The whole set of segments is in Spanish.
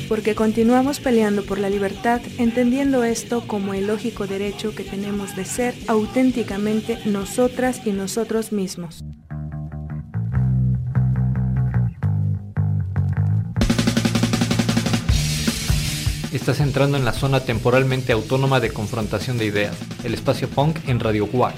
porque continuamos peleando por la libertad, entendiendo esto como el lógico derecho que tenemos de ser auténticamente nosotras y nosotros mismos. Estás entrando en la zona temporalmente autónoma de confrontación de ideas, el espacio punk en Radio WAC.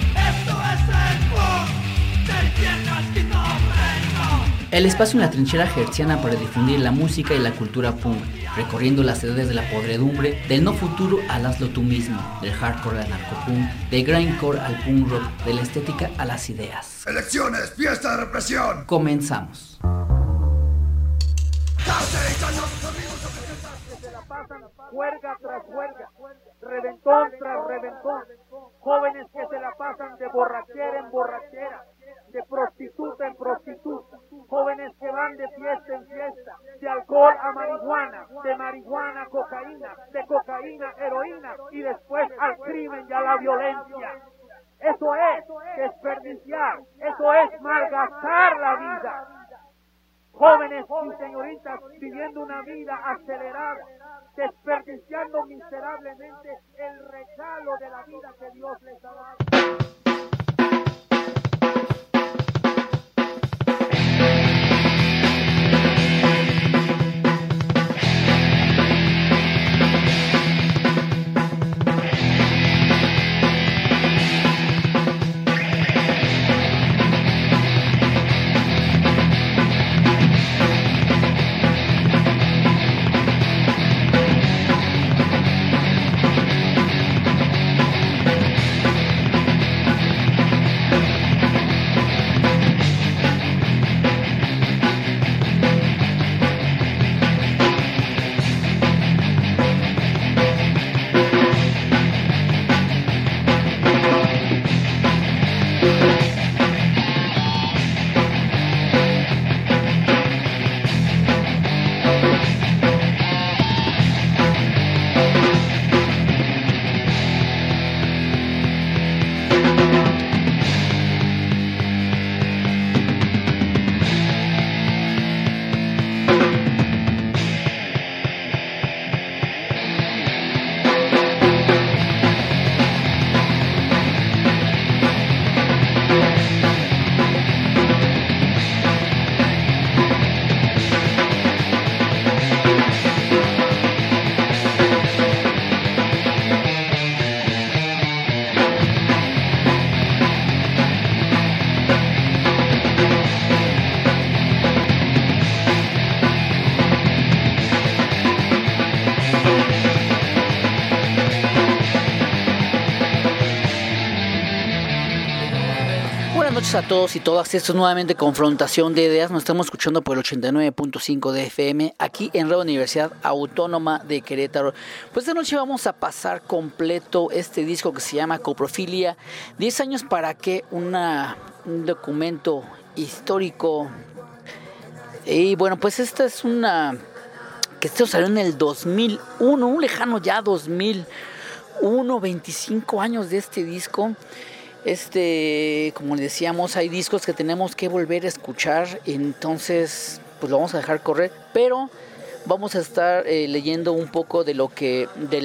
El espacio en la trinchera hertziana para difundir la música y la cultura punk, recorriendo las edades de la podredumbre, del no futuro al hazlo tú mismo, del hardcore al narcopunk, del grindcore al punk rock, de la estética a las ideas. ¡Elecciones! ¡Fiesta de represión! Comenzamos. Juerga tras juerga, reventón tras reventón, jóvenes que se la pasan de borrachera en borrachera, de prostituta en prostituta, jóvenes que van de fiesta en fiesta, de alcohol a marihuana, de marihuana a cocaína, de cocaína a heroína y después al crimen y a la violencia. Eso es desperdiciar, eso es malgastar la vida. Jóvenes y señoritas viviendo una vida acelerada, desperdiciando miserablemente el regalo de la vida que Dios les ha dado. A todos y todas, esto es nuevamente Confrontación de Ideas. Nos estamos escuchando por el 89.5 de FM aquí en Radio Universidad Autónoma de Querétaro. Pues esta noche vamos a pasar completo este disco que se llama Coprofilia, 10 años para que un documento histórico. Y bueno, pues esta es que esto salió en el 2001, un lejano ya 2001, 25 años de este disco. Como le decíamos, hay discos que tenemos que volver a escuchar, entonces pues lo vamos a dejar correr, pero vamos a estar leyendo un poco de lo que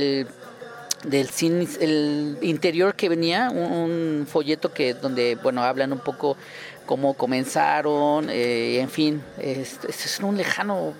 del cine, el interior que venía, un folleto donde hablan un poco cómo comenzaron, en fin, es un lejano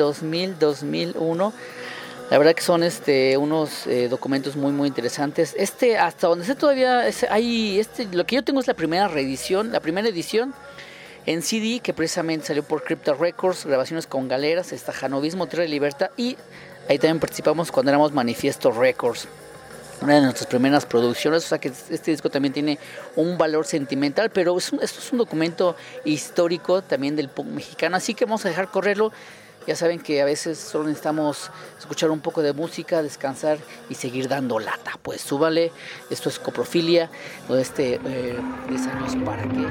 2001. La verdad que son unos documentos muy muy interesantes. Hasta donde sé todavía hay lo que yo tengo es la primera edición en CD, que precisamente salió por Crypta Records, grabaciones con Galeras, Janovismo, Tierra y Libertad, y ahí también participamos cuando éramos Manifiesto Records, una de nuestras primeras producciones. O sea que este disco también tiene un valor sentimental, pero esto es un documento histórico también del punk mexicano, así que vamos a dejar correrlo. Ya saben que a veces solo necesitamos escuchar un poco de música, descansar y seguir dando lata. Pues súbale, esto es Coprofilia, 10 años para que...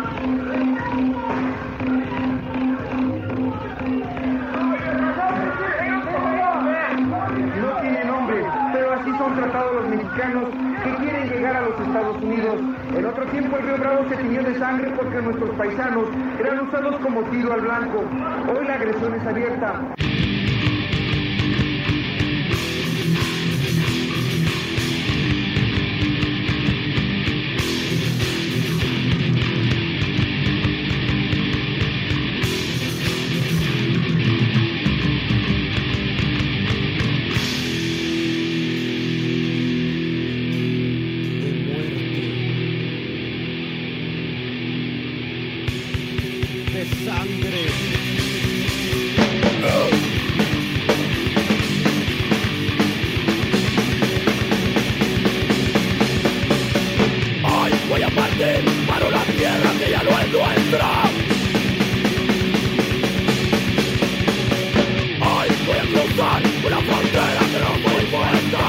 No tiene nombre, pero así son tratados los mexicanos que quieren llegar a los Estados Unidos. En otro tiempo el Río Bravo se tiñó de sangre porque nuestros paisanos eran usados como tiro al blanco. Hoy la agresión es abierta. de sangre. Hoy voy a partir para una tierra que ya no es nuestra. Hoy voy a cruzar una frontera que no fue impuesta.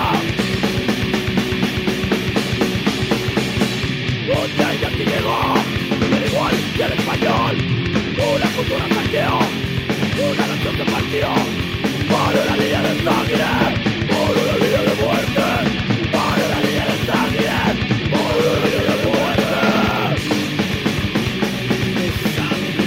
Desde aquí llegó, al igual que el español, una cultura saqueó, una nación que partió, por una línea de sangre, por una línea de muerte, por una línea de sangre, por una línea de muerte. De sangre.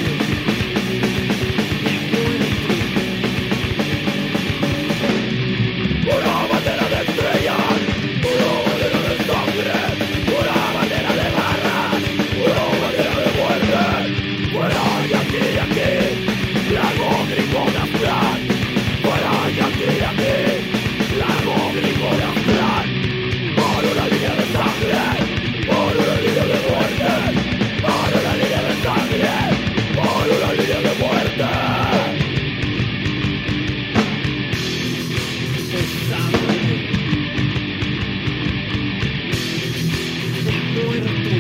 Una bandera de estrellas, una bandera de sangre, una bandera de barras, una bandera de muerte. Fuera y aquí, lago Grigona Plan. Fuera y aquí, lago Grigona Plan. Por una línea de sangre, por una línea de muerte, por una línea de sangre, por una línea de muerte. De sangre. De muerte.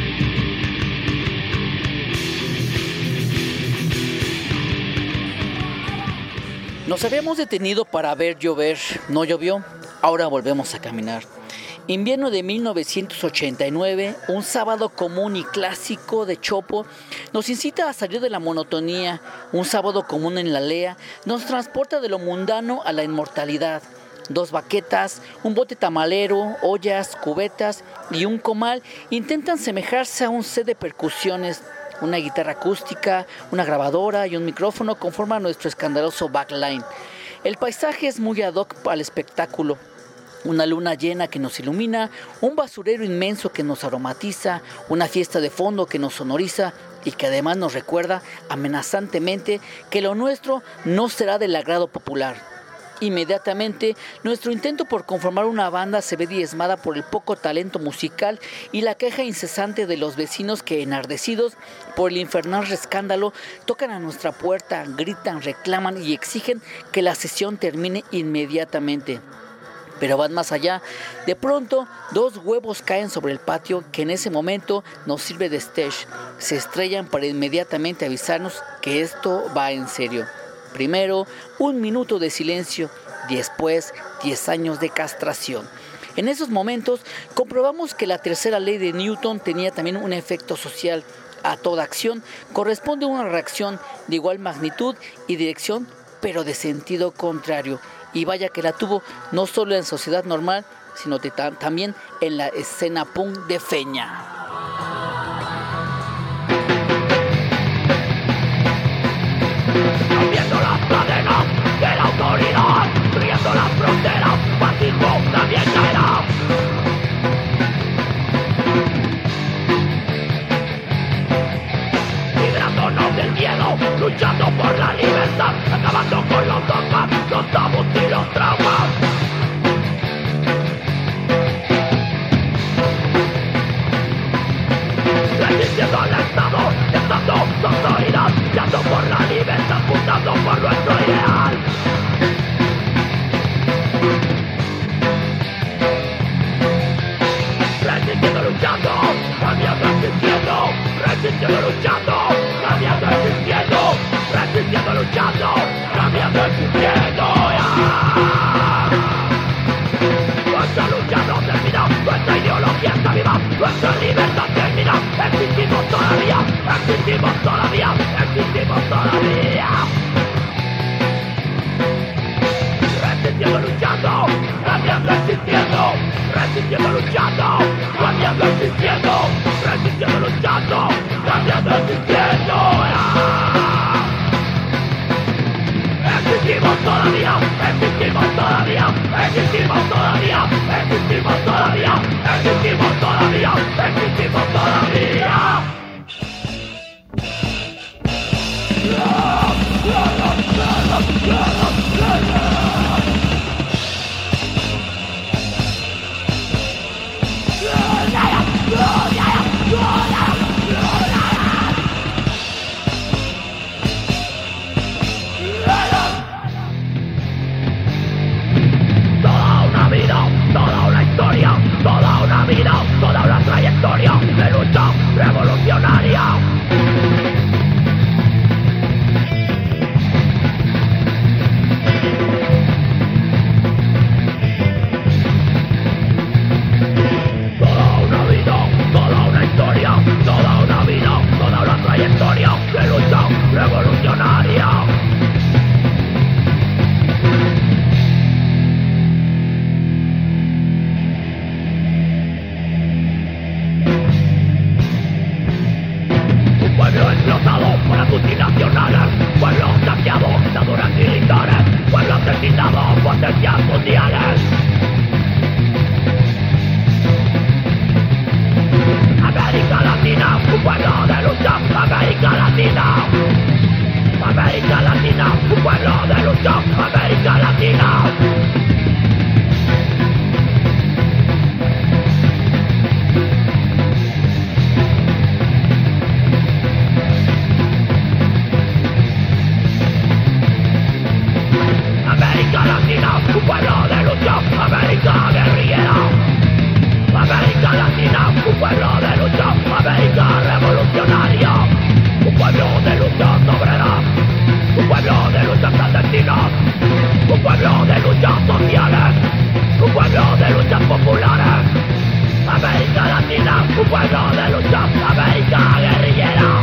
Nos habíamos detenido para ver llover, no llovió, ahora volvemos a caminar. Invierno de 1989, un sábado común y clásico de Chopo, nos incita a salir de la monotonía. Un sábado común en la Lea nos transporta de lo mundano a la inmortalidad. 2 baquetas, un bote tamalero, ollas, cubetas y un comal intentan semejarse a un set de percusiones. Una guitarra acústica, una grabadora y un micrófono conforman nuestro escandaloso backline. El paisaje es muy ad hoc al espectáculo. Una luna llena que nos ilumina, un basurero inmenso que nos aromatiza, una fiesta de fondo que nos sonoriza y que además nos recuerda amenazantemente que lo nuestro no será del agrado popular. Inmediatamente, nuestro intento por conformar una banda se ve diezmada por el poco talento musical y la queja incesante de los vecinos que, enardecidos por el infernal escándalo, tocan a nuestra puerta, gritan, reclaman y exigen que la sesión termine inmediatamente. Pero van más allá. De pronto, 2 huevos caen sobre el patio que en ese momento nos sirve de stage. Se estrellan para inmediatamente avisarnos que esto va en serio. Primero, 1 minuto de silencio, después 10 años de castración. En esos momentos comprobamos que la tercera ley de Newton tenía también un efecto social. A toda acción corresponde una reacción de igual magnitud y dirección, pero de sentido contrario. Y vaya que la tuvo no solo en sociedad normal, sino también en la escena punk de Feña. Rompiendo las cadenas de la autoridad, riendo las fronteras, fascismo también caerá. Librándonos del miedo, luchando por la libertad, acabando con los dogmas, los tabús y los traumas. Resistiendo al Estado, dando su autoridad, luchando por la libertad, fundando por nuestro ideal. Resistiendo, luchando, cambiando, existiendo. Resistiendo, luchando, cambiando, existiendo. Resistiendo, luchando, cambiando, existiendo. Nuestra lucha no termina, nuestra ideología está viva, nuestra libertad termina. Existimos todavía, existimos todavía, existimos todavía. Resistiendo, luchando, cambiando, existiendo. Resistiendo, luchando, cambiando, existiendo. Resistiendo, luchando, cambiando, existiendo. Existimos todavía, existimos todavía, existimos todavía, existimos todavía, existimos todavía, existimos todavía. América Latina, un pueblo de lucha, América Latina. América Latina, un pueblo de lucha, América guerrillera. América Latina, un pueblo de lucha, América revolucionaria. Un pueblo de luchas obreras, un pueblo de luchas clandestinas, un pueblo de luchas sociales, un pueblo de luchas populares. América Latina, un pueblo de luchas, América guerrillera.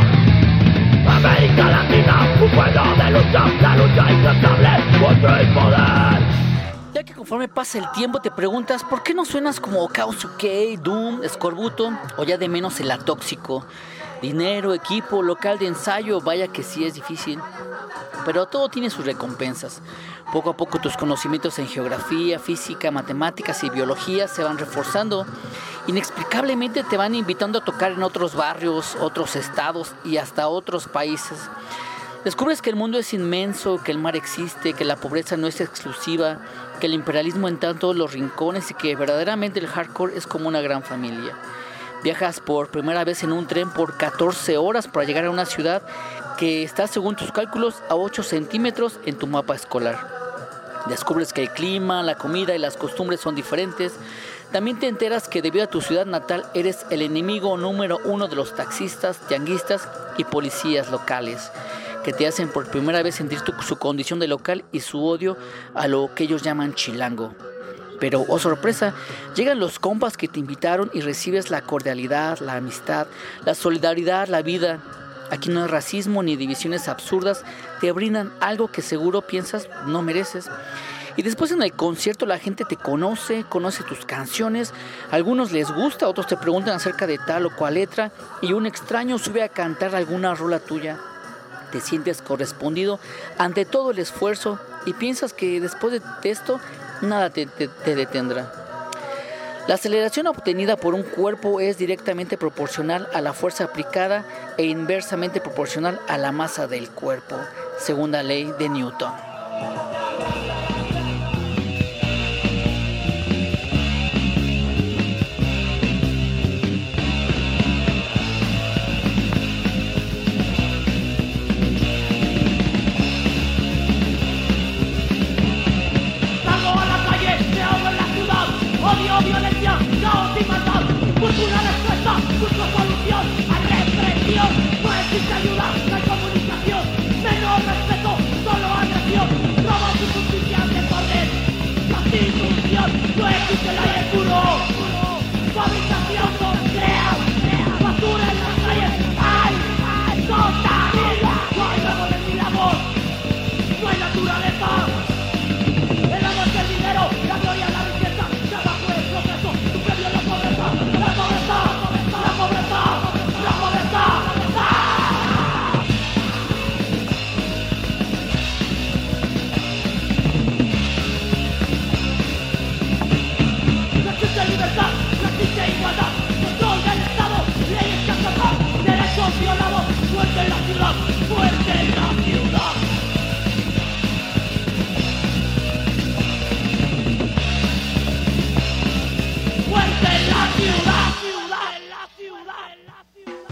América Latina, un pueblo de luchas, la lucha incansable contra el poder. Ya que conforme pasa el tiempo te preguntas ¿por qué no suenas como Chaos UK, Doom, Escorbuto o ya de menos el Atóxico? Dinero, equipo, local de ensayo, vaya que sí es difícil. Pero todo tiene sus recompensas. Poco a poco tus conocimientos en geografía, física, matemáticas y biología se van reforzando. Inexplicablemente te van invitando a tocar en otros barrios, otros estados y hasta otros países. Descubres que el mundo es inmenso, que el mar existe, que la pobreza no es exclusiva, que el imperialismo está en todos los rincones y que verdaderamente el hardcore es como una gran familia. Viajas por primera vez en un tren por 14 horas para llegar a una ciudad que está, según tus cálculos, a 8 centímetros en tu mapa escolar. Descubres que el clima, la comida y las costumbres son diferentes. También te enteras que debido a tu ciudad natal eres el enemigo número 1 de los taxistas, tianguistas y policías locales, que te hacen por primera vez sentir su condición de local y su odio a lo que ellos llaman chilango. Pero, oh sorpresa, llegan los compas que te invitaron y recibes la cordialidad, la amistad, la solidaridad, la vida. Aquí no hay racismo ni divisiones absurdas, te brindan algo que seguro piensas no mereces. Y después en el concierto la gente te conoce tus canciones, a algunos les gusta, otros te preguntan acerca de tal o cual letra y un extraño sube a cantar alguna rola tuya. Te sientes correspondido ante todo el esfuerzo y piensas que después de esto nada te detendrá. La aceleración obtenida por un cuerpo es directamente proporcional a la fuerza aplicada e inversamente proporcional a la masa del cuerpo, segunda ley de Newton. Odio, violencia, caos y maldad. Busco una respuesta, busco solución a represión. No existe ayuda, no hay comunicación. Menos respeto, solo agresión. Robos y justicia de poder. Constitución, no existe el aire puro. Fabricación no crea. Basura en las calles, hay contamina. No hay nuevo de milagros, no hay naturaleza. El amor es el dinero, la gloria, la riqueza. Igualdad, control del Estado, leyes que acabar, derechos violados, muerte en la ciudad, muerte en la ciudad. Muerte en la ciudad, ciudad, en la ciudad, en la ciudad.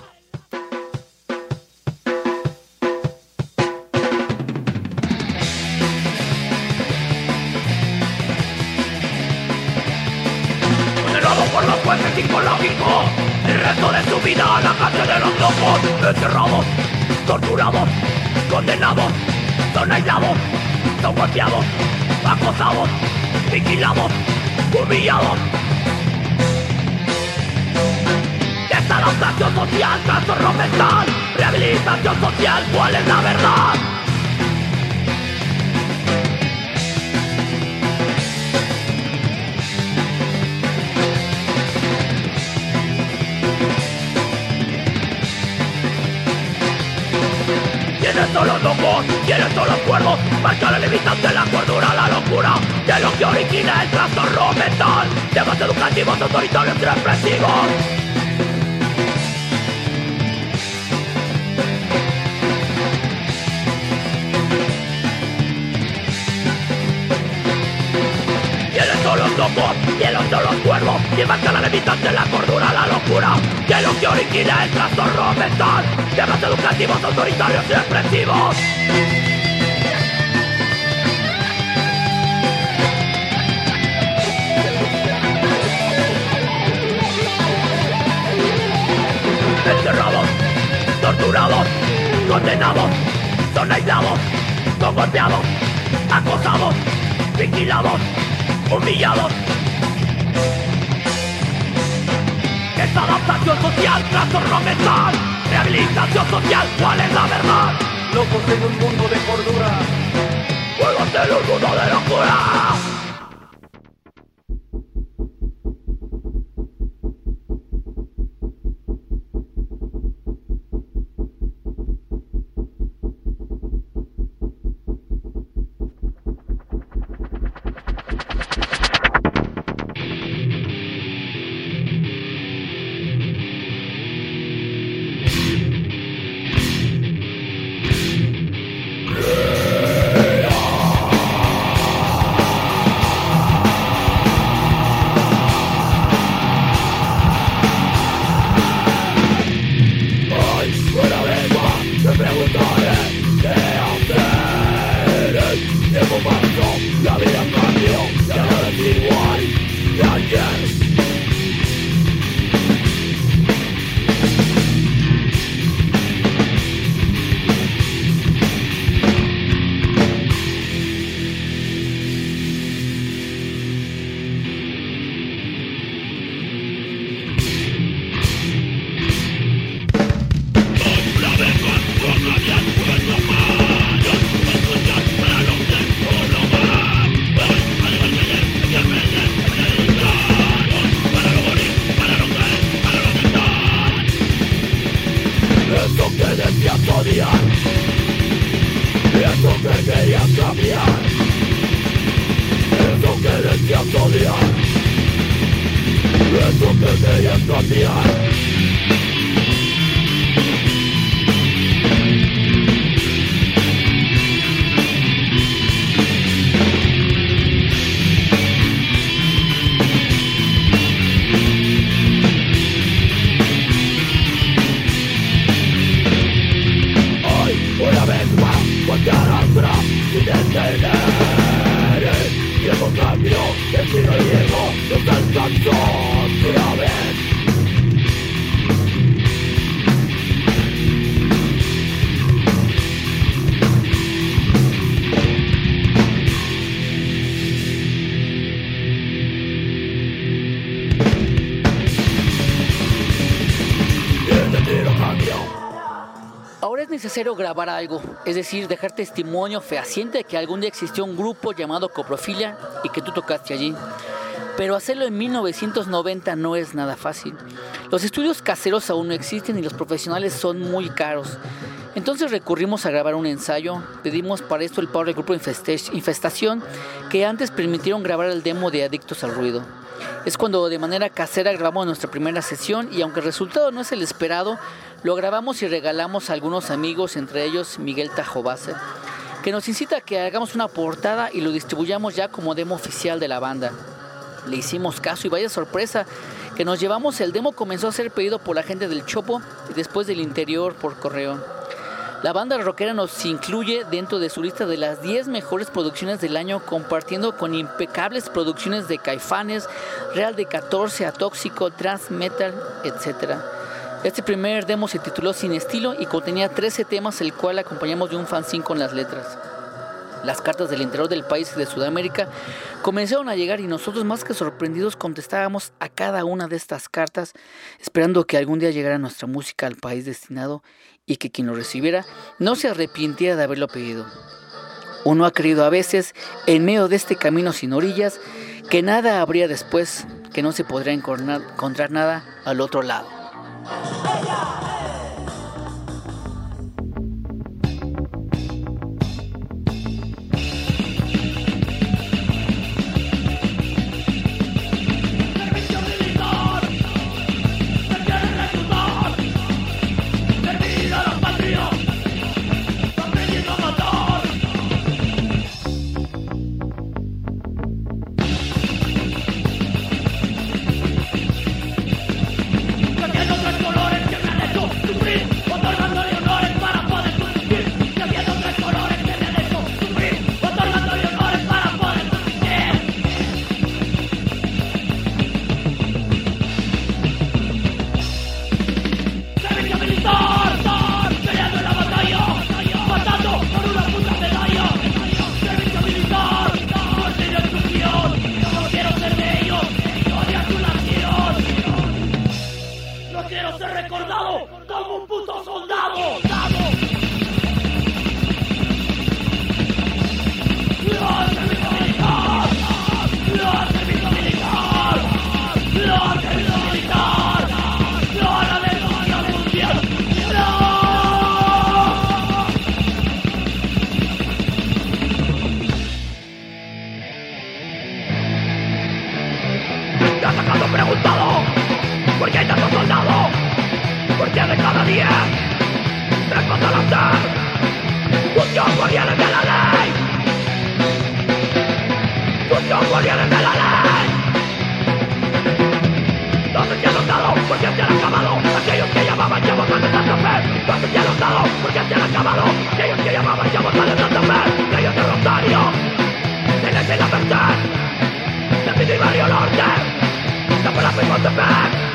Por los jueces psicológicos, el resto de su vida a la calle de los locos, encerrados, torturados, condenados, son aislados, son golpeados, acosados, vigilados, humillados. Desadaptación social, trastorno mental, rehabilitación social, ¿cuál es la verdad? ¿Quiénes son los locos? ¿Quiénes son los cuerdos? Marca la limitante, la cordura, la locura de lo que origina el trastorno mental. Temas educativos, autoritarios y represivos. locos, cielos son los cuervos, y marca la limitante, la cordura, la locura, que lo que origina el trastorno mental, temas educativos, autoritarios y expresivos. Encerrados, torturados, condenados, son aislados, son golpeados, acosados, vigilados, humillados. Es adaptación social, trastorno mental, rehabilitación social, ¿cuál es la verdad? Locos en un mundo de cordura. Juegos en un mundo de locura. Grabar algo, es decir, dejar testimonio fehaciente de que algún día existió un grupo llamado Coprofilia y que tú tocaste allí. Pero hacerlo en 1990 no es nada fácil. Los estudios caseros aún no existen y los profesionales son muy caros. Entonces recurrimos a grabar un ensayo. Pedimos para esto el paro del grupo Infestación, que antes permitieron grabar el demo de Adictos al Ruido. Es cuando de manera casera grabamos nuestra primera sesión y aunque el resultado no es el esperado, lo grabamos y regalamos a algunos amigos, entre ellos Miguel Tajobase, que nos incita a que hagamos una portada y lo distribuyamos ya como demo oficial de la banda. Le hicimos caso y vaya sorpresa que nos llevamos. El demo comenzó a ser pedido por la gente del Chopo y después del Interior por correo. La banda rockera nos incluye dentro de su lista de las 10 mejores producciones del año, compartiendo con impecables producciones de Caifanes, Real de 14, Atóxico, Trans Metal, etc. Este primer demo se tituló Sin Estilo y contenía 13 temas, el cual acompañamos de un fanzine con las letras. Las cartas del interior del país y de Sudamérica comenzaron a llegar y nosotros, más que sorprendidos, contestábamos a cada una de estas cartas, esperando que algún día llegara nuestra música al país destinado y que quien lo recibiera no se arrepintiera de haberlo pedido. Uno ha creído a veces, en medio de este camino sin orillas, que nada habría después, que no se podría encontrar nada al otro lado. Sucios guardianes de la ley. Sucios guardianes de la ley. ¿Dónde se han notado? Porque se han acabado aquellos que llamaban ya votan de Santa Fe. ¿Dónde se han notado? Porque se han acabado aquellos que llamaban ya votan de Santa Fe. Reyes del Rosario, tienes la verdad. Nacido y Barrio Norte, San Palacio y Montepec.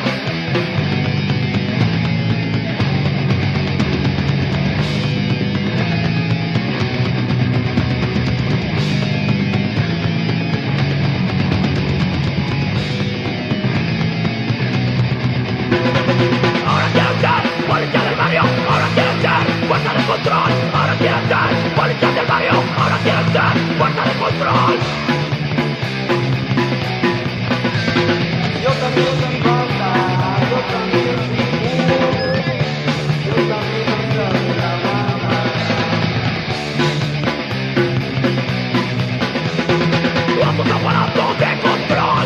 Fuerza de control, ahora quieren ser policías del barrio, ahora quieren ser fuerza de control. Yo también soy banda, yo también soy puro, yo también soy la banda. Vamos a aparatos de control.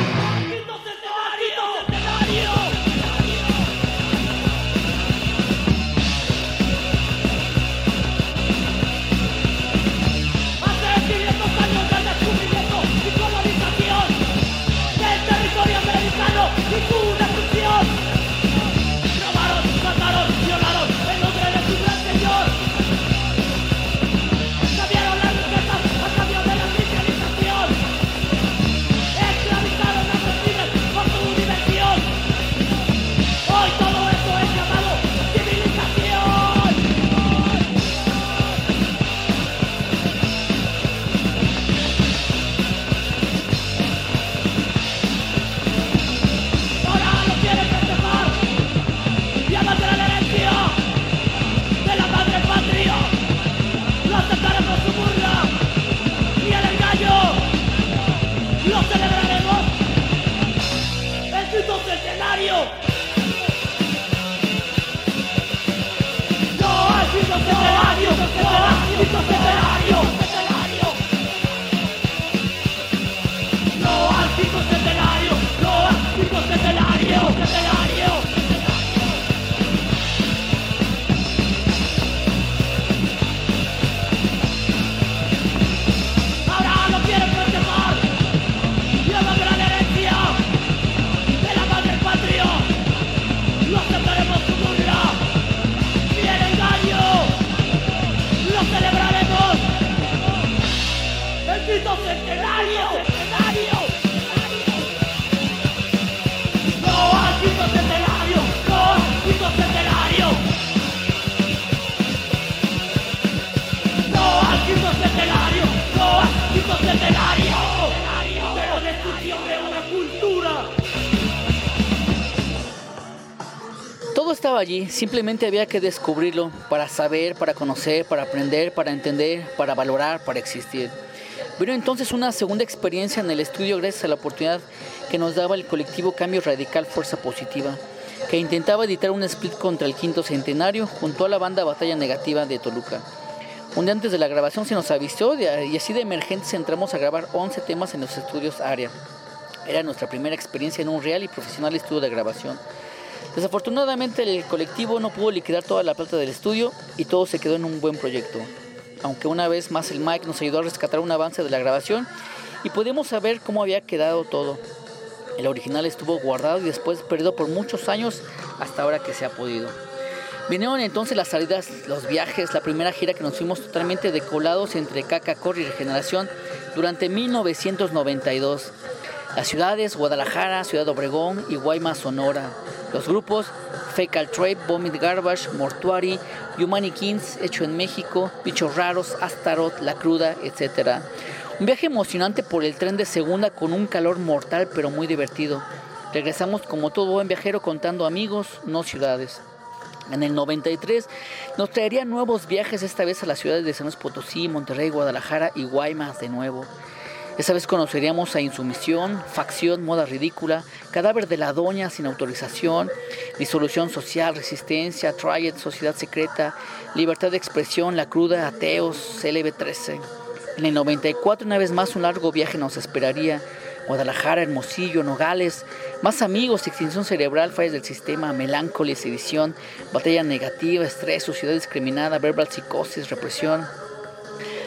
Todo estaba allí, simplemente había que descubrirlo para saber, para conocer, para aprender, para entender, para valorar, para existir. Vino entonces una segunda experiencia en el estudio gracias a la oportunidad que nos daba el colectivo Cambio Radical Fuerza Positiva, que intentaba editar un split contra el 5º centenario junto a la banda Batalla Negativa de Toluca. Un día antes de la grabación se nos avisó y así de emergentes entramos a grabar 11 temas en los estudios Área. Era nuestra primera experiencia en un real y profesional estudio de grabación. Desafortunadamente el colectivo no pudo liquidar toda la plata del estudio y todo se quedó en un buen proyecto. Aunque una vez más el Mike nos ayudó a rescatar un avance de la grabación y pudimos saber cómo había quedado todo. El original estuvo guardado y después perdido por muchos años hasta ahora que se ha podido. Vinieron entonces las salidas, los viajes, la primera gira que nos fuimos totalmente decolados entre Caca, Corre y Regeneración durante 1992. Las ciudades, Guadalajara, Ciudad Obregón y Guaymas, Sonora. Los grupos, Fecal Trade, Vomit Garbage, Mortuary, Humani Kings, Hecho en México, Bichos Raros, Astaroth, La Cruda, etc. Un viaje emocionante por el tren de segunda con un calor mortal pero muy divertido. Regresamos como todo buen viajero contando amigos, no ciudades. En el 93 nos traería nuevos viajes, esta vez a las ciudades de San Luis Potosí, Monterrey, Guadalajara y Guaymas de nuevo. Esta vez conoceríamos a Insumisión, Facción, Moda Ridícula, Cadáver de la Doña sin autorización, Disolución Social, Resistencia, Triad, Sociedad Secreta, Libertad de Expresión, La Cruda, Ateos, LB13. En el 94 una vez más un largo viaje nos esperaría. Guadalajara, Hermosillo, Nogales, Más Amigos, Extinción Cerebral, Fallas del Sistema, Melancolía, Sedición, Batalla Negativa, Estrés, Sociedad Discriminada, Verbal Psicosis, Represión.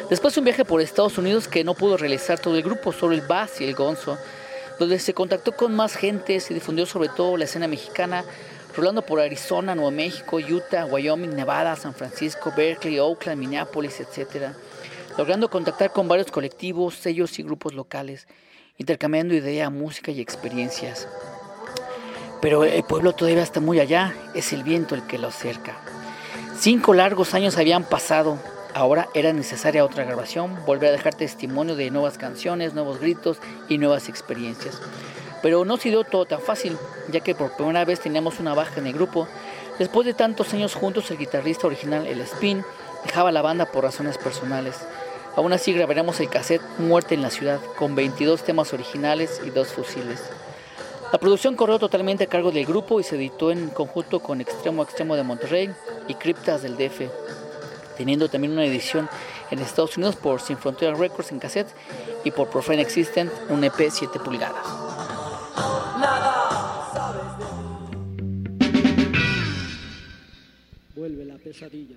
Después un viaje por Estados Unidos que no pudo realizar todo el grupo, solo el Bass y el Gonzo, donde se contactó con más gente, se difundió sobre todo la escena mexicana, rolando por Arizona, Nuevo México, Utah, Wyoming, Nevada, San Francisco, Berkeley, Oakland, Minneapolis, etc., logrando contactar con varios colectivos, sellos y grupos locales, intercambiando ideas, música y experiencias. Pero el pueblo todavía está muy allá, es el viento el que lo acerca. 5 largos años habían pasado, ahora era necesaria otra grabación, volver a dejar testimonio de nuevas canciones, nuevos gritos y nuevas experiencias. Pero no se dio todo tan fácil, ya que por primera vez teníamos una baja en el grupo. Después de tantos años juntos, el guitarrista original, el Spin, dejaba la banda por razones personales. Aún así grabaremos el cassette Muerte en la Ciudad, con 22 temas originales y 2 fusiles. La producción corrió totalmente a cargo del grupo y se editó en conjunto con Extremo a Extremo de Monterrey y Criptas del DF, teniendo también una edición en Estados Unidos por Sin Fronteras Records en cassette y por Profane Existent, un EP 7 pulgadas. Vuelve la pesadilla.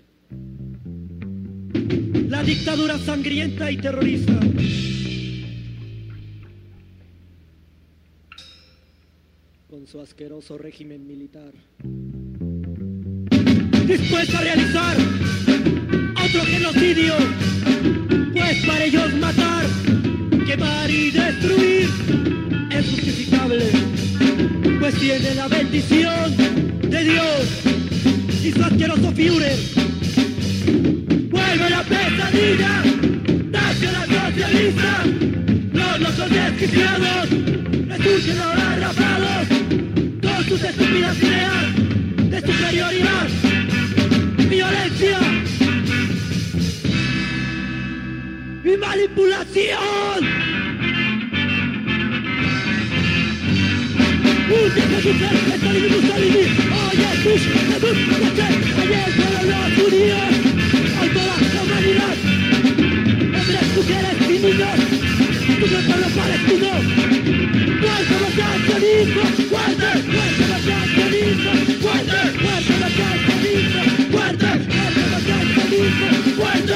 La dictadura sangrienta y terrorista. Con su asqueroso régimen militar. Dispuesta a realizar otro genocidio. Pues para ellos matar, quemar y destruir es justificable. Pues tiene la bendición de Dios y su asqueroso Führer. Vuelve la pesadilla nacional socialista. Los locos desquiciados resurgen ahora rapados con sus estúpidas ideas de superioridad, violencia y manipulación. Stalin y Mussolini, oye, Bush, ayer fueron los judíos, hoy toda la humanidad, hombres, mujeres y niños, tu pueblo palestino, fuerte marchacionismo, fuerte marchacionismo, fuerte marchacionismo, fuerte marchacionismo, fuerte.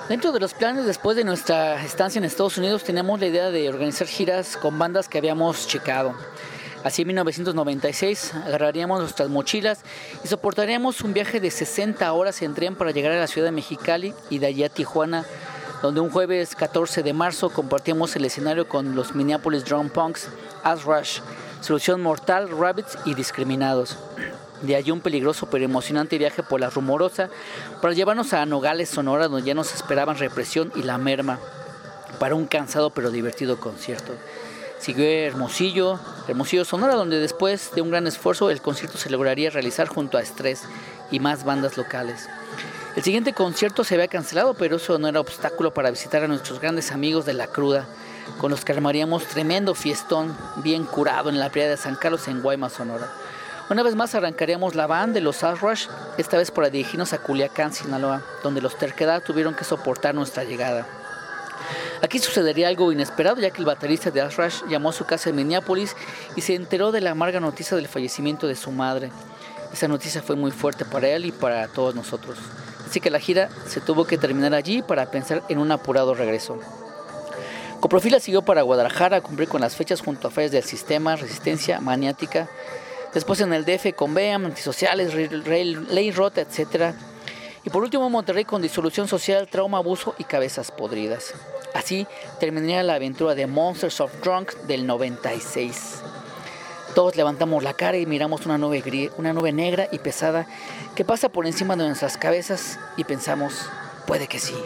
Dentro de los planes, después de nuestra estancia en Estados Unidos, teníamos la idea de organizar giras con bandas que habíamos checado. Así en 1996 agarraríamos nuestras mochilas y soportaríamos un viaje de 60 horas en tren para llegar a la ciudad de Mexicali y de allí a Tijuana, donde un jueves 14 de marzo compartíamos el escenario con los Minneapolis Drum Punks, Ass Rush, Solución Mortal, Rabbits y Discriminados. De allí un peligroso pero emocionante viaje por la Rumorosa para llevarnos a Nogales, Sonora, donde ya nos esperaban Represión y La Merma para un cansado pero divertido concierto. Siguió Hermosillo, Sonora, donde después de un gran esfuerzo el concierto se lograría realizar junto a Estrés y más bandas locales. El siguiente concierto se había cancelado, pero eso no era obstáculo para visitar a nuestros grandes amigos de La Cruda, con los que armaríamos tremendo fiestón bien curado en la playa de San Carlos en Guaymas, Sonora. Una vez más arrancaríamos la van de los Ass Rush, esta vez para dirigirnos a Culiacán, Sinaloa, donde los Terquedad tuvieron que soportar nuestra llegada. Aquí sucedería algo inesperado, ya que el baterista de Ass Rush llamó a su casa en Minneapolis y se enteró de la amarga noticia del fallecimiento de su madre. Esa noticia fue muy fuerte para él y para todos nosotros. Así que la gira se tuvo que terminar allí para pensar en un apurado regreso. Coprofila siguió para Guadalajara a cumplir con las fechas junto a Fallas del Sistema, Resistencia, Maniática. Después en el DF con BEAM, Antisociales, Ley Rota, etc. Y por último en Monterrey con Disolución Social, Trauma, Abuso y Cabezas Podridas. Así terminaría la aventura de Monsters of Drunk del 96. Todos levantamos la cara y miramos una nube negra y pesada que pasa por encima de nuestras cabezas y pensamos, puede que sí.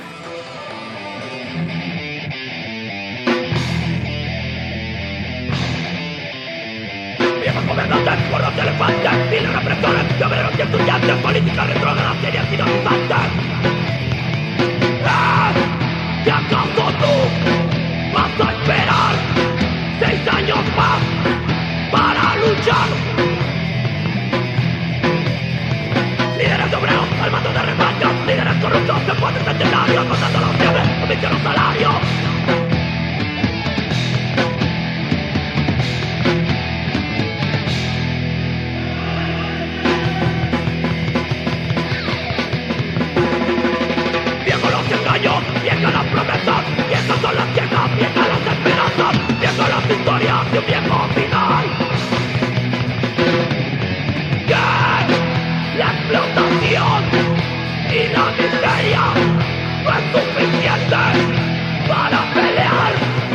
Viejos gobernantes, gordos de elefantes, miles represores, de obreros y estudiantes, políticas retrógradas, serias y inocentes. ¿Y acaso tú vas a esperar 6 años más para luchar? Líderes de obreros al mando de rebaños, líderes corruptos en puentes centenarios, contando los fieles, omitiendo los salarios. Viejas las promesas, viejas son las quejas, viejas las esperanzas, viejas las historias de un viejo final. Que la explotación y la miseria no es suficiente para pelear.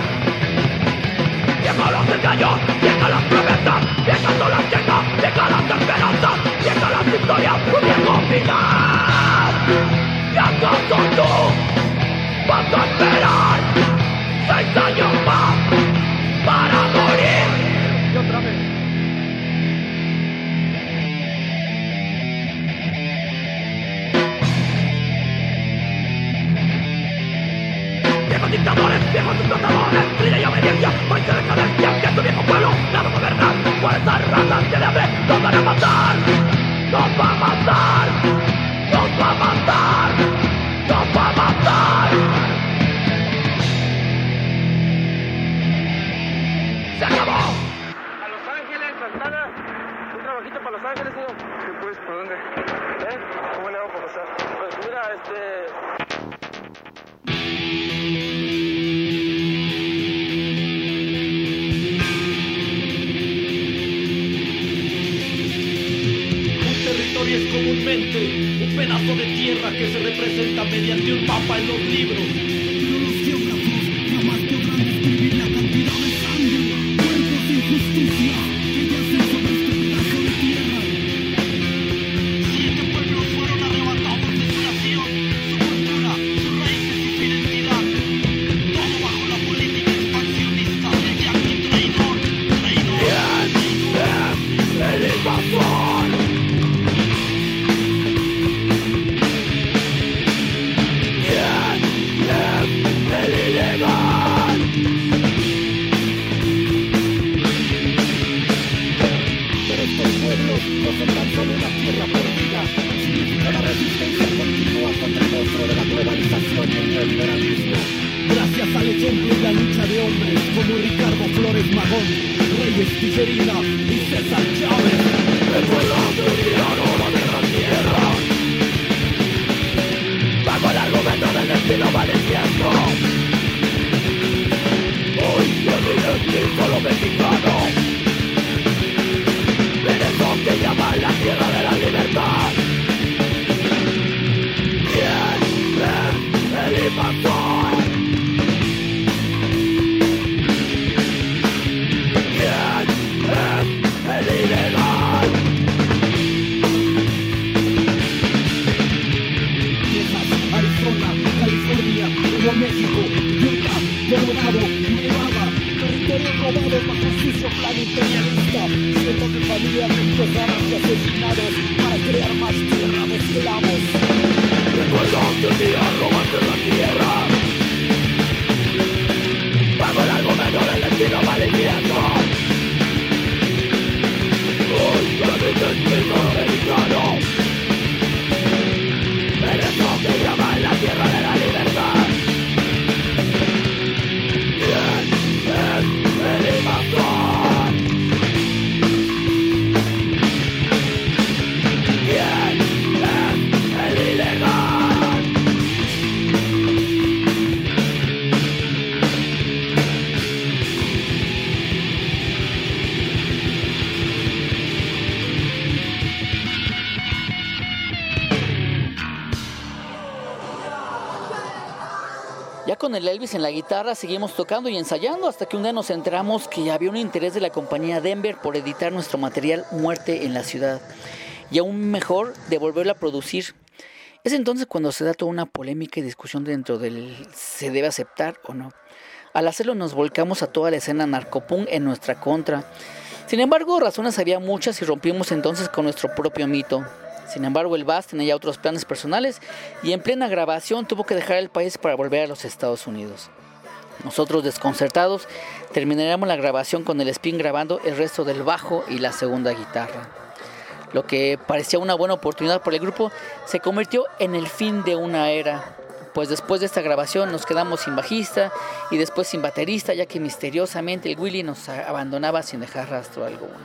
Viejas los engaños, viejas las promesas, viejas son las quejas, viejas las esperanzas, viejas las historias de un viejo final. ¿Y acaso tú vas a esperar 6 años más para morir? Y otra vez. Viejos dictadores, viejos explotadores, línea y obediencia, país de decadencia, que tu viejo pueblo la va a gobernar. Por estas razas de hambre nos van a matar, nos va a matar, nos va a matar, nos va a matar. ¡Se acabó! A Los Ángeles, Santana. Un trabajito para Los Ángeles, señor. ¿Qué pues? ¿Por dónde? ¿Cómo le hago para pasar? Pues mira, Un territorio es comúnmente un pedazo de tierra que se representa mediante un mapa en los libros. Pero los geógrafos jamás podrán describir la cantidad de sangre, cuerpos e injusticia que yacen sobre este pedazo de tierra. 7 pueblos fueron arrebatados de su nación, su cultura, sus raíces y su identidad. Todo bajo la política expansionista de Yankee traidor, traidor. ¿Quién es el invasor? No son tan solo una tierra perdida, significa la resistencia continua contra el monstruo de la globalización y el neoliberalismo. Gracias al ejemplo y la lucha de hombres como Ricardo Flores Magón, Reyes Tijerina y César Chávez, el pueblo se unirá a la tierra bajo el argumento del destino manifiesto. Hoy no olvides que solo mexicano. En eso que llaman la tierra de la libertad. ¿Quién es el invasor? ¿Quién es el ilegal? Arizona, California, Nuevo México, Utah, Colorado, Nevada, territorios robados bajo sucio plan imperialista, cientos de familias destrozadas y asesinados para crear más tierra de esclavos. Recuerdo que un día robaste la tierra, bajo el argumento del destino manifiesto. Hoy permites que soy mexicano. Eres lo que llaman la tierra de la libertad. ¿Quién es el invasor? ¿Quién es el ilegal? Ya con el Elvis en la guitarra seguimos tocando y ensayando hasta que un día nos enteramos que había un interés de la compañía Denver por editar nuestro material Muerte en la Ciudad y aún mejor de volverlo a producir. Es entonces cuando se da toda una polémica y discusión dentro del ¿se debe aceptar o no? Al hacerlo nos volcamos a toda la escena narcopunk en nuestra contra. Sin embargo, razones había muchas y rompimos entonces con nuestro propio mito. Sin embargo, el Bass tenía ya otros planes personales y en plena grabación tuvo que dejar el país para volver a los Estados Unidos. Nosotros, desconcertados, terminaríamos la grabación con el Spin grabando el resto del bajo y la segunda guitarra. Lo que parecía una buena oportunidad para el grupo se convirtió en el fin de una era, pues después de esta grabación nos quedamos sin bajista y después sin baterista, ya que misteriosamente el Willy nos abandonaba sin dejar rastro alguno.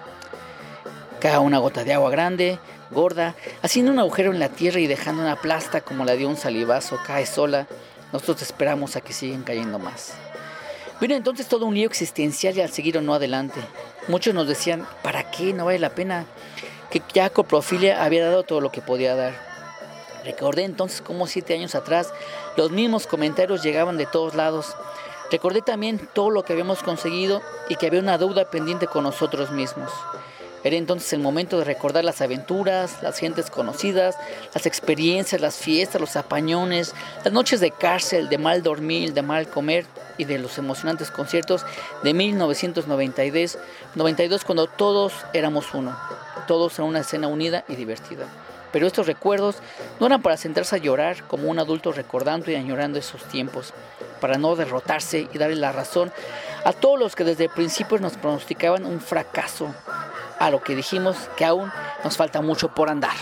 Cae una gota de agua grande, gorda, haciendo un agujero en la tierra y dejando una plasta como la de un salivazo, cae sola. Nosotros esperamos a que sigan cayendo más. Vino entonces todo un lío existencial y al seguir o no adelante. Muchos nos decían, ¿para qué? No vale la pena. Que ya Coprofilia había dado todo lo que podía dar. Recordé entonces cómo 7 años atrás los mismos comentarios llegaban de todos lados. Recordé también todo lo que habíamos conseguido y que había una deuda pendiente con nosotros mismos. Era entonces el momento de recordar las aventuras, las gentes conocidas, las experiencias, las fiestas, los apañones, las noches de cárcel, de mal dormir, de mal comer y de los emocionantes conciertos de 1992, cuando todos éramos uno, todos en una escena unida y divertida. Pero estos recuerdos no eran para sentarse a llorar como un adulto recordando y añorando esos tiempos, para no derrotarse y darle la razón a todos los que desde el principio nos pronosticaban un fracaso, a lo que dijimos que aún nos falta mucho por andar.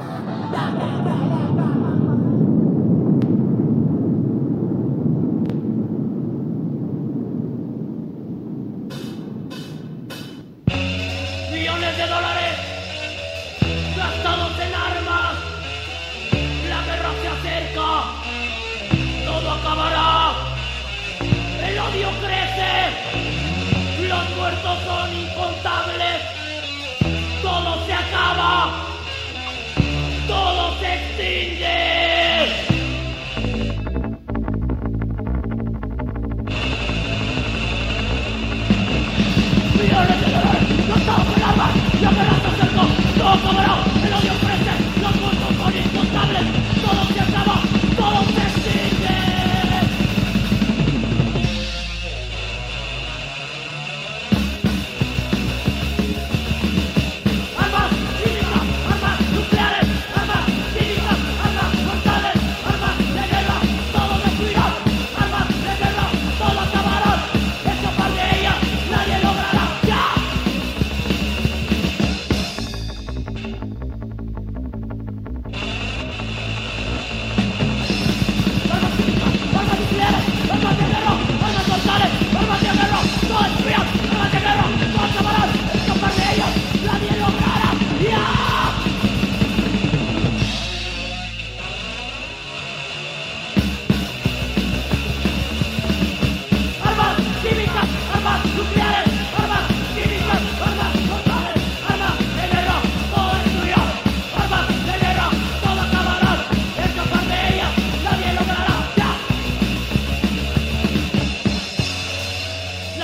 Millones de dólares gastados en armas. La guerra se acerca. Todo acabará. El odio crece. Los muertos son incontables. Todo se acaba.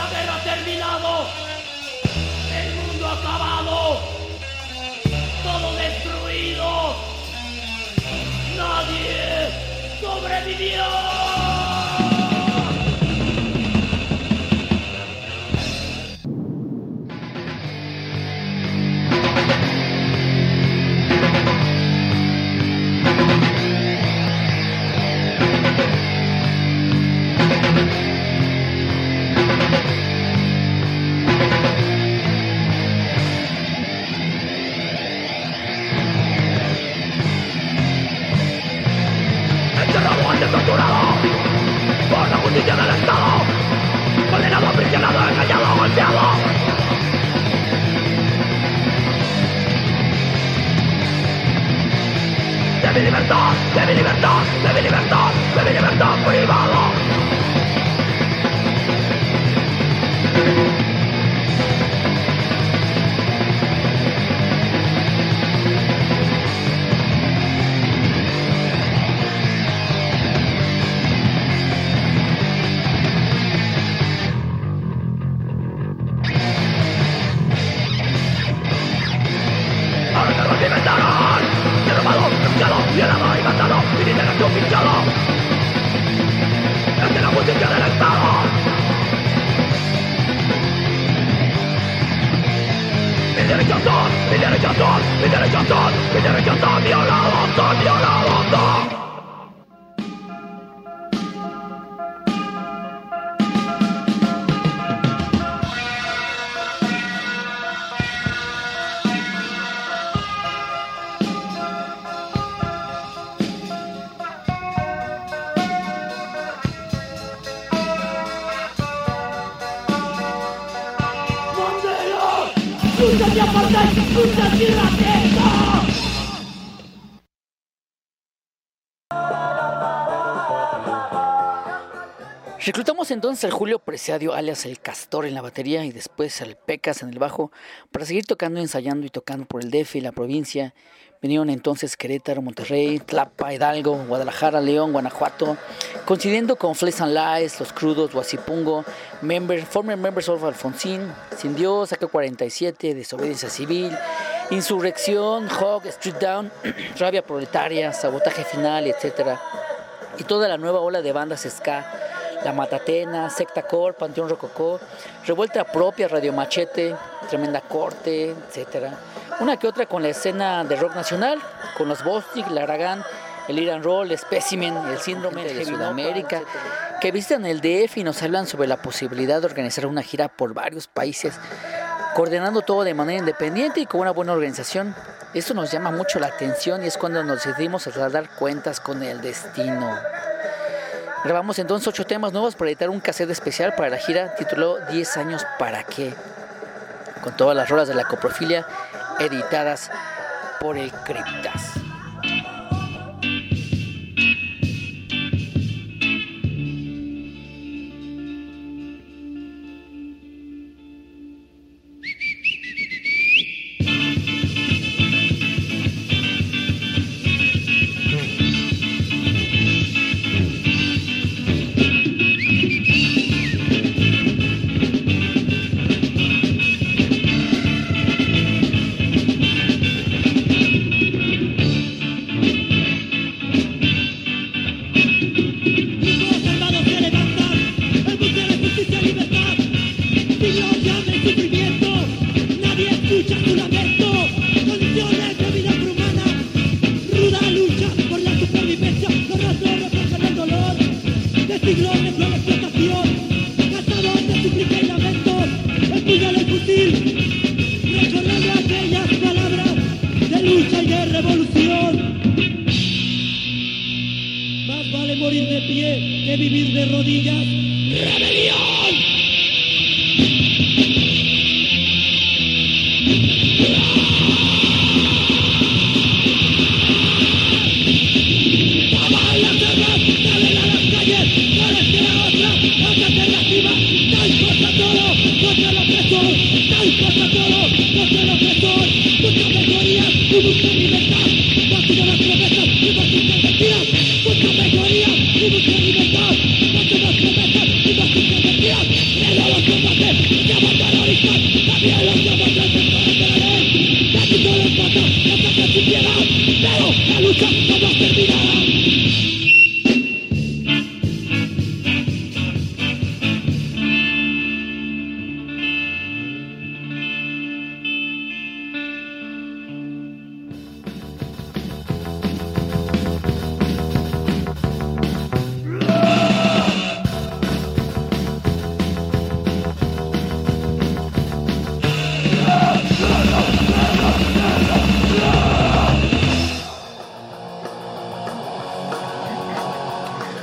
la guerra ha terminado, el mundo acabado, todo destruido, nadie sobrevivió. Torturado por la justicia del Estado, condenado, aprisionado, engañado, golpeado. De mi libertad, de mi libertad, de mi libertad, de mi libertad privada. Violado y matado, sin integración pinchado. Es de la justicia del Estado. Mis derechos son, mis derechos son, mis derechos son, mis derechos son violados, son violados, son. Reclutamos entonces al Julio Preciado, alias el Castor, en la batería y después al Pecas en el bajo para seguir tocando, ensayando y tocando por el DF y la provincia. Vinieron entonces Querétaro, Monterrey, Tlapa, Hidalgo, Guadalajara, León, Guanajuato, coincidiendo con Flesh and Lies, Los Crudos, Huasipungo, former members of Alfonsín, Sin Dios, AK-47, Desobediencia Civil, Insurrección, Hog, Street Down, Rabia Proletaria, Sabotaje Final, etc. Y toda la nueva ola de bandas ska, La Matatena, Secta Core, Panteón Rococó, Revuelta Propia, Radio Machete, Tremenda Corte, etc. Una que otra con la escena de rock nacional, con los Bostic, La Aragán, el Iran Roll, Specimen, el Síndrome de Sudamérica, que visitan el DF y nos hablan sobre la posibilidad de organizar una gira por varios países, coordinando todo de manera independiente y con una buena organización. Eso nos llama mucho la atención y es cuando nos decidimos a dar cuentas con el destino. Grabamos entonces 8 temas nuevos para editar un cassette especial para la gira titulado 10 años para qué, con todas las rolas de la coprofilia editadas por el Criptas. Busca mejoría y busca libertad, no te das promesas.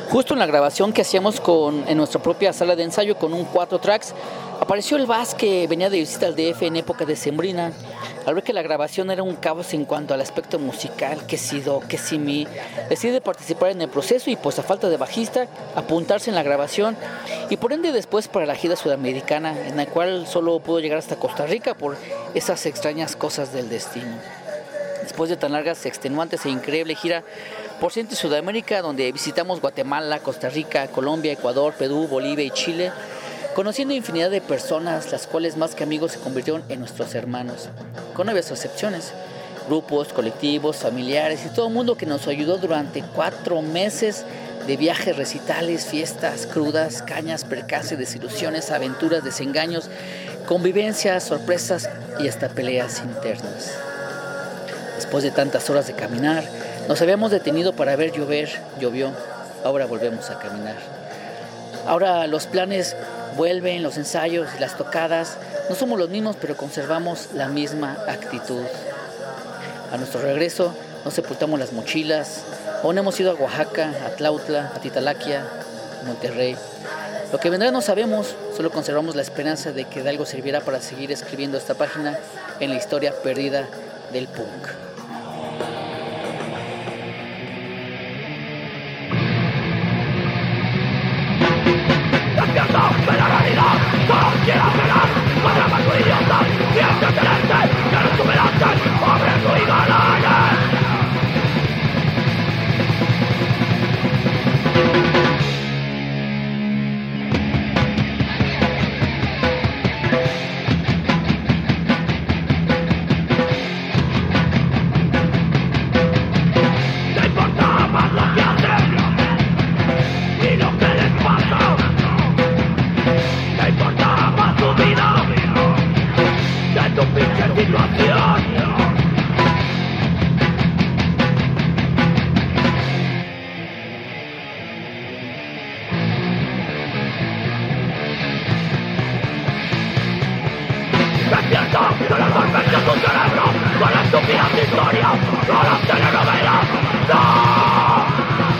Justo en la grabación que hacíamos en nuestra propia sala de ensayo con un 4 tracks, apareció el Vaz, que venía de visita al DF en época decembrina. Al ver que la grabación era un caos en cuanto al aspecto musical, que si do, que si mi, decide participar en el proceso y pues a falta de bajista, apuntarse en la grabación y por ende después para la gira sudamericana, en la cual solo pudo llegar hasta Costa Rica por esas extrañas cosas del destino. Después de tan largas, extenuantes e increíble gira por Centro y Sudamérica, donde visitamos Guatemala, Costa Rica, Colombia, Ecuador, Perú, Bolivia y Chile, conociendo infinidad de personas, las cuales más que amigos se convirtieron en nuestros hermanos, con obvias excepciones, grupos, colectivos, familiares y todo el mundo que nos ayudó durante 4 meses de viajes, recitales, fiestas, crudas, cañas, percances, desilusiones, aventuras, desengaños, convivencias, sorpresas y hasta peleas internas. Después de tantas horas de caminar, nos habíamos detenido para ver llover, llovió, ahora volvemos a caminar. Ahora los planes vuelven, los ensayos y las tocadas, no somos los mismos, pero conservamos la misma actitud. A nuestro regreso, nos sepultamos las mochilas, aún hemos ido a Oaxaca, a Tlautla, a Titalaquia, a Monterrey. Lo que vendrá no sabemos, solo conservamos la esperanza de que de algo sirviera para seguir escribiendo esta página en la historia perdida del punk. Despierto de la realidad, solo quiero pegar contra más tu idiota, y excelente, que eres tu velante, abre tu y gananes. Te importa más lo que hacen y lo que les pasa. Te importa más tu vida que tu pinche situación. Despierta de la tormenta de tu cerebro con la estúpida historia, con las telenovelas. ¡No!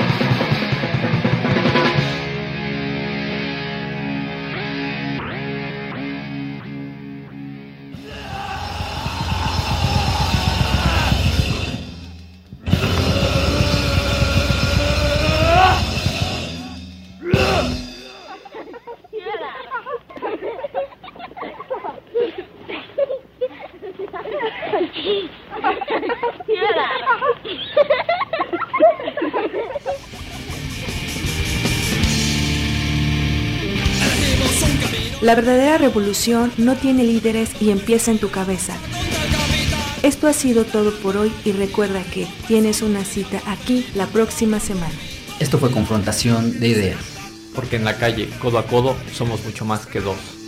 La verdadera revolución no tiene líderes y empieza en tu cabeza. Esto ha sido todo por hoy y recuerda que tienes una cita aquí la próxima semana. Esto fue Confrontación de Ideas. Porque en la calle, codo a codo, somos mucho más que dos.